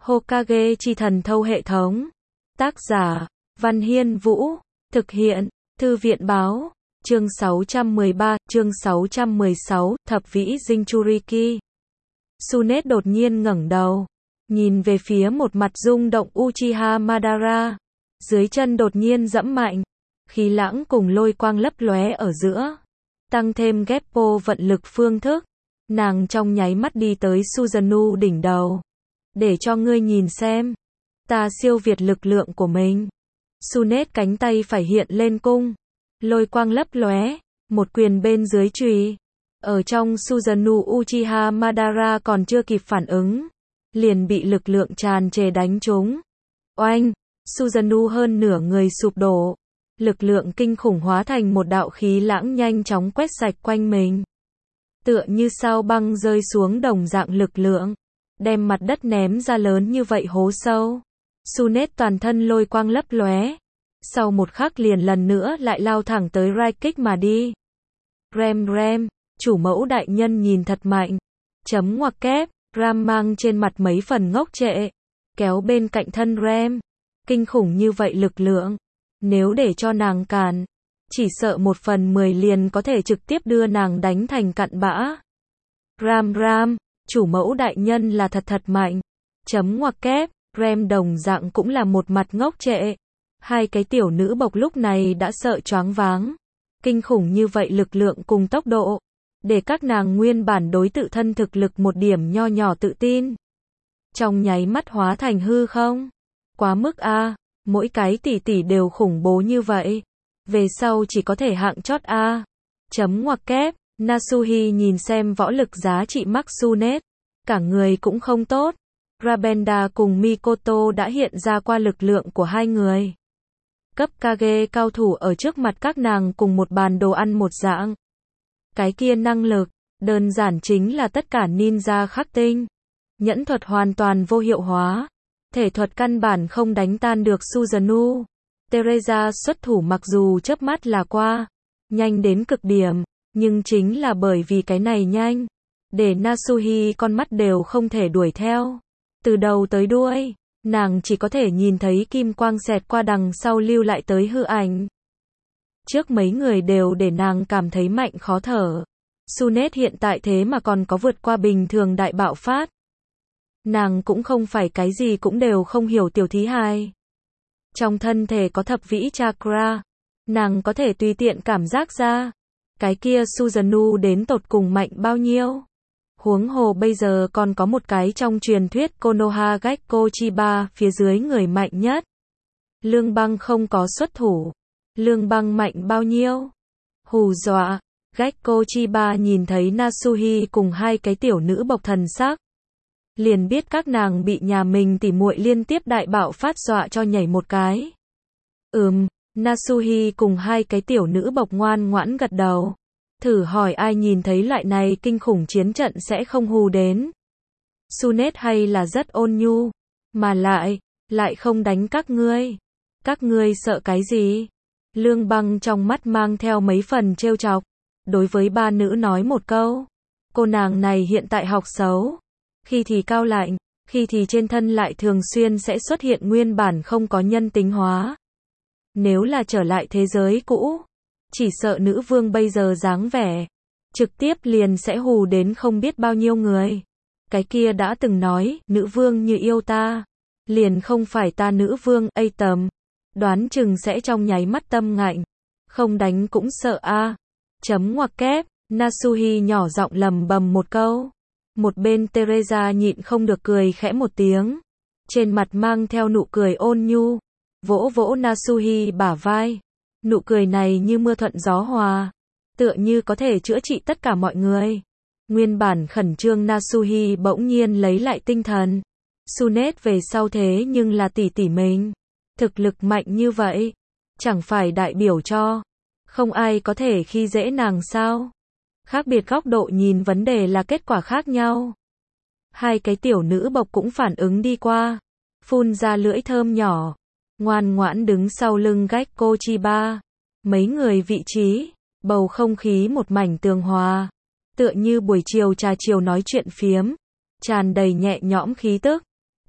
Hokage chi thần thâu hệ thống. Tác giả, Văn Hiên Vũ. Thực hiện, Thư viện báo. Chương 613, chương 616, Thập vĩ Jinchuriki. Tsunade đột nhiên ngẩng đầu, nhìn về phía một mặt rung động Uchiha Madara. Dưới chân đột nhiên giẫm mạnh, khí lãng cùng lôi quang lấp lóe ở giữa. Tăng thêm Geppo vận lực phương thức, nàng trong nháy mắt đi tới Susanoo đỉnh đầu. Để cho ngươi nhìn xem, ta siêu việt lực lượng của mình. Tsunade cánh tay phải hiện lên cung, lôi quang lấp lóe, một quyền bên dưới chùy. Ở trong Susanoo Uchiha Madara còn chưa kịp phản ứng, liền bị lực lượng tràn trề đánh trúng. Oanh, Susanoo hơn nửa người sụp đổ. Lực lượng kinh khủng hóa thành một đạo khí lãng nhanh chóng quét sạch quanh mình. Tựa như sao băng rơi xuống đồng dạng lực lượng, đem mặt đất ném ra lớn như vậy hố sâu. Tsunade toàn thân lôi quang lấp lóe, sau một khắc liền lần nữa lại lao thẳng tới Raikik mà đi. Rem, chủ mẫu đại nhân nhìn thật mạnh. Chấm ngoặc kép, Ram mang trên mặt mấy phần ngốc trệ, kéo bên cạnh thân Rem. Kinh khủng như vậy lực lượng, nếu để cho nàng cản, chỉ sợ 1/10 liền có thể trực tiếp đưa nàng đánh thành cặn bã. Ram, chủ mẫu đại nhân là thật mạnh. Chấm ngoặc kép, Rem đồng dạng cũng là một mặt ngốc trệ. Hai cái tiểu nữ bộc lúc này đã sợ choáng váng. Kinh khủng như vậy lực lượng cùng tốc độ, để các nàng nguyên bản đối tự thân thực lực một điểm nho nhỏ tự tin, trong nháy mắt hóa thành hư không. Quá mức a, mỗi cái tỷ tỷ đều khủng bố như vậy, về sau chỉ có thể hạng chót a. Chấm ngoặc kép, Nasuhi nhìn xem võ lực giá trị max Tsunade, cả người cũng không tốt. Rabenda cùng Mikoto đã hiện ra qua lực lượng của hai người. Cấp Kage cao thủ ở trước mặt các nàng cùng một bàn đồ ăn một dạng. Cái kia năng lực, đơn giản chính là tất cả ninja khắc tinh. Nhẫn thuật hoàn toàn vô hiệu hóa. Thể thuật căn bản không đánh tan được Susanoo. Teresa xuất thủ mặc dù chớp mắt là qua, nhanh đến cực điểm, nhưng chính là bởi vì cái này nhanh, để Nasuhi con mắt đều không thể đuổi theo. Từ đầu tới đuôi, nàng chỉ có thể nhìn thấy kim quang xẹt qua đằng sau lưu lại tới hư ảnh. Trước mấy người đều để nàng cảm thấy mạnh khó thở. Tsunade hiện tại thế mà còn có vượt qua bình thường đại bạo phát. Nàng cũng không phải cái gì cũng đều không hiểu tiểu thí hài. Trong thân thể có thập vĩ chakra, nàng có thể tùy tiện cảm giác ra, cái kia Susanoo đến tột cùng mạnh bao nhiêu. Huống hồ bây giờ còn có một cái trong truyền thuyết Konoha Gekko Chiba phía dưới người mạnh nhất. Lương Băng không có xuất thủ. Lương Băng mạnh bao nhiêu? Hù dọa. Gekko Chiba nhìn thấy Nasuhi cùng hai cái tiểu nữ bộc thần sắc, liền biết các nàng bị nhà mình tỉ muội liên tiếp đại bạo phát dọa cho nhảy một cái. Nasuhi cùng hai cái tiểu nữ bộc ngoan ngoãn gật đầu. Thử hỏi ai nhìn thấy loại này kinh khủng chiến trận sẽ không hù đến. Tsunade hay là rất ôn nhu, mà lại không đánh các ngươi. Các ngươi sợ cái gì? Lương Băng trong mắt mang theo mấy phần trêu chọc, đối với ba nữ nói một câu. Cô nàng này hiện tại học xấu, khi thì cao lạnh, khi thì trên thân lại thường xuyên sẽ xuất hiện nguyên bản không có nhân tính hóa. Nếu là trở lại thế giới cũ, chỉ sợ nữ vương bây giờ dáng vẻ, trực tiếp liền sẽ hù đến không biết bao nhiêu người. Cái kia đã từng nói, nữ vương như yêu ta, liền không phải ta nữ vương, tầm, đoán chừng sẽ trong nháy mắt tâm ngạnh, không đánh cũng sợ a. Chấm ngoặc kép, Nasuhi nhỏ giọng lầm bầm một câu. Một bên Teresa nhịn không được cười khẽ một tiếng, trên mặt mang theo nụ cười ôn nhu, vỗ vỗ Nasuhi bả vai. Nụ cười này như mưa thuận gió hòa, tựa như có thể chữa trị tất cả mọi người. Nguyên bản khẩn trương Nasuhi bỗng nhiên lấy lại tinh thần. Tsunade về sau thế nhưng là tỷ tỷ mình, thực lực mạnh như vậy, chẳng phải đại biểu cho không ai có thể khi dễ nàng sao? Khác biệt góc độ nhìn vấn đề là kết quả khác nhau. Hai cái tiểu nữ bộc cũng phản ứng đi qua, phun ra lưỡi thơm nhỏ, ngoan ngoãn đứng sau lưng Gekko Chiba. Mấy người vị trí, bầu không khí một mảnh tường hòa, tựa như buổi chiều trà chiều nói chuyện phiếm, tràn đầy nhẹ nhõm khí tức.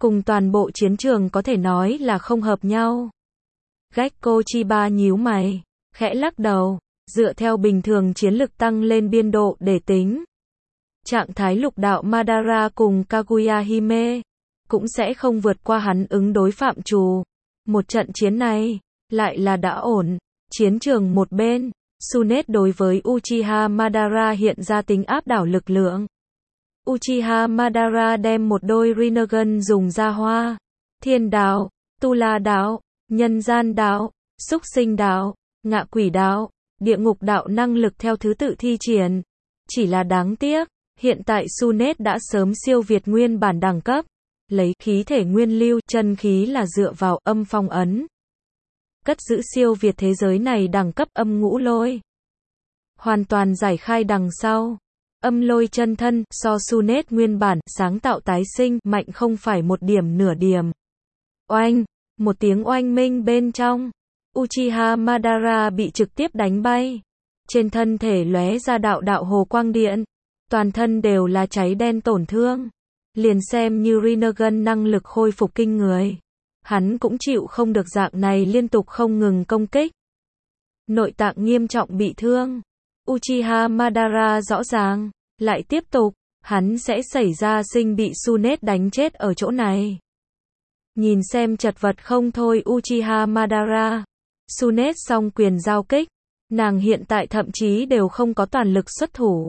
cùng toàn bộ chiến trường có thể nói là không hợp nhau. Gekko Chiba nhíu mày, khẽ lắc đầu, dựa theo bình thường chiến lực tăng lên biên độ để tính. Trạng thái lục đạo Madara cùng Kaguya Hime cũng sẽ không vượt qua hắn ứng đối phạm trù. Một trận chiến này lại là đã ổn. Chiến trường một bên, Tsunade đối với Uchiha Madara hiện ra tính áp đảo lực lượng. Uchiha Madara đem một đôi Rinnegan dùng ra hoa, thiên đạo, tu la đạo, nhân gian đạo, súc sinh đạo, ngạ quỷ đạo, địa ngục đạo năng lực theo thứ tự thi triển. Chỉ là đáng tiếc, hiện tại Tsunade đã sớm siêu việt nguyên bản đẳng cấp. Lấy khí thể nguyên lưu, chân khí là dựa vào âm phong ấn. Cất giữ siêu việt thế giới này đẳng cấp âm ngũ lôi. Hoàn toàn giải khai đằng sau. Âm lôi chân thân, so Tsunade nguyên bản, sáng tạo tái sinh, mạnh không phải một điểm nửa điểm. Oanh, một tiếng oanh minh bên trong. Uchiha Madara bị trực tiếp đánh bay. Trên thân thể lóe ra đạo đạo hồ quang điện. Toàn thân đều là cháy đen tổn thương. Liền xem như Rinnegan năng lực khôi phục kinh người. Hắn cũng chịu không được dạng này liên tục không ngừng công kích. Nội tạng nghiêm trọng bị thương. Uchiha Madara rõ ràng, lại tiếp tục, hắn sẽ xảy ra sinh bị Tsunade đánh chết ở chỗ này. Nhìn xem chật vật không thôi Uchiha Madara. Tsunade song quyền giao kích, nàng hiện tại thậm chí đều không có toàn lực xuất thủ.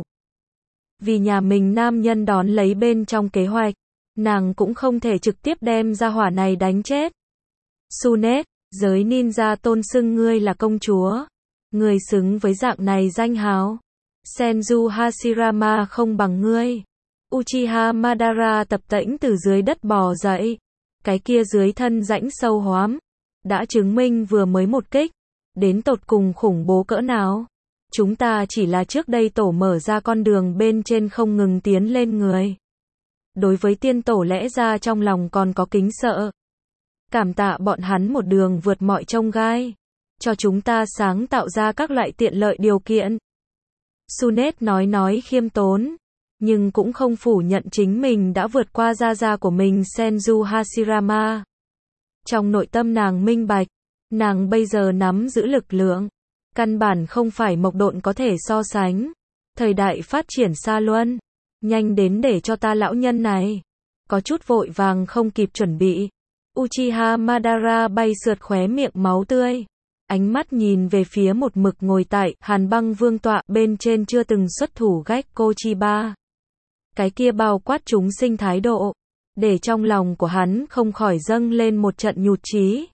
Vì nhà mình nam nhân đón lấy bên trong kế hoạch, nàng cũng không thể trực tiếp đem ra hỏa này đánh chết. Tsunade, giới ninja tôn xưng ngươi là công chúa. Ngươi xứng với dạng này danh hào. Senju Hashirama không bằng ngươi. Uchiha Madara tập tễnh từ dưới đất bò dậy. Cái kia dưới thân rãnh sâu hoắm. Đã chứng minh vừa mới một kích. Đến tột cùng khủng bố cỡ nào. Chúng ta chỉ là trước đây tổ mở ra con đường bên trên không ngừng tiến lên người. Đối với tiên tổ lẽ ra trong lòng còn có kính sợ. Cảm tạ bọn hắn một đường vượt mọi chông gai. Cho chúng ta sáng tạo ra các loại tiện lợi điều kiện. Tsunade nói khiêm tốn. Nhưng cũng không phủ nhận chính mình đã vượt qua gia của mình Senju Hashirama. Trong nội tâm nàng minh bạch. Nàng bây giờ nắm giữ lực lượng. Căn bản không phải Mộc Độn có thể so sánh. Thời đại phát triển xa luân. Nhanh đến để cho ta lão nhân này. Có chút vội vàng không kịp chuẩn bị. Uchiha Madara bay sượt khóe miệng máu tươi. Ánh mắt nhìn về phía một mực ngồi tại Hàn Băng Vương tọa bên trên chưa từng xuất thủ Gekko Chiba. Cái kia bao quát chúng sinh thái độ. Để trong lòng của hắn không khỏi dâng lên một trận nhụt chí.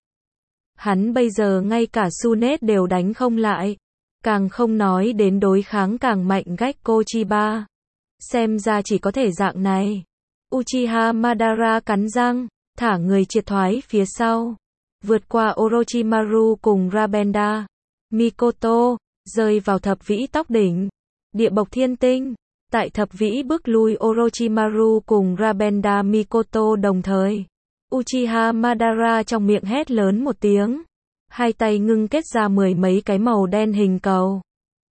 Hắn bây giờ ngay cả Tsunade đều đánh không lại. Càng không nói đến đối kháng càng mạnh Gekko Chiba. Xem ra chỉ có thể dạng này. Uchiha Madara cắn răng, thả người triệt thoái phía sau. Vượt qua Orochimaru cùng Rabenda. Mikoto, rơi vào thập vĩ tóc đỉnh. Địa bộc thiên tinh. Tại thập vĩ bước lui Orochimaru cùng Rabenda Mikoto đồng thời. Uchiha Madara trong miệng hét lớn một tiếng. Hai tay ngưng kết ra mười mấy cái màu đen hình cầu.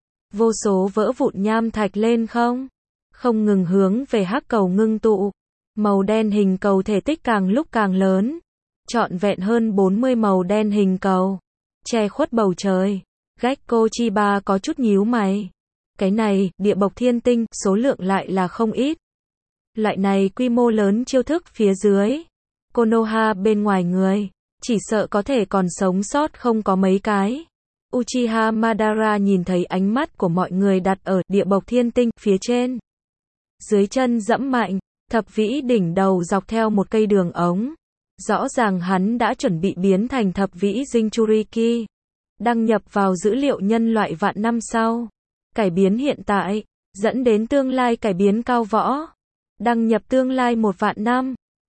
Vô số vỡ vụn nham thạch lên không ngừng hướng về hắc cầu ngưng tụ. Màu đen hình cầu thể tích càng lúc càng lớn. Trọn vẹn hơn 40 màu đen hình cầu. Che khuất bầu trời. Gekko Chiba có chút nhíu mày. Cái này, địa bộc thiên tinh, số lượng lại là không ít. Loại này quy mô lớn chiêu thức phía dưới. Konoha bên ngoài người. Chỉ sợ có thể còn sống sót không có mấy cái. Uchiha Madara nhìn thấy ánh mắt của mọi người đặt ở địa bộc thiên tinh phía trên. Dưới chân dẫm mạnh, thập vĩ đỉnh đầu dọc theo một cây đường ống. Rõ ràng hắn đã chuẩn bị biến thành thập vĩ Jinchuriki. Đăng nhập vào dữ liệu nhân loại vạn năm sau. Cải biến hiện tại, dẫn đến tương lai cải biến cao võ. Đăng nhập tương lai 1 vạn năm.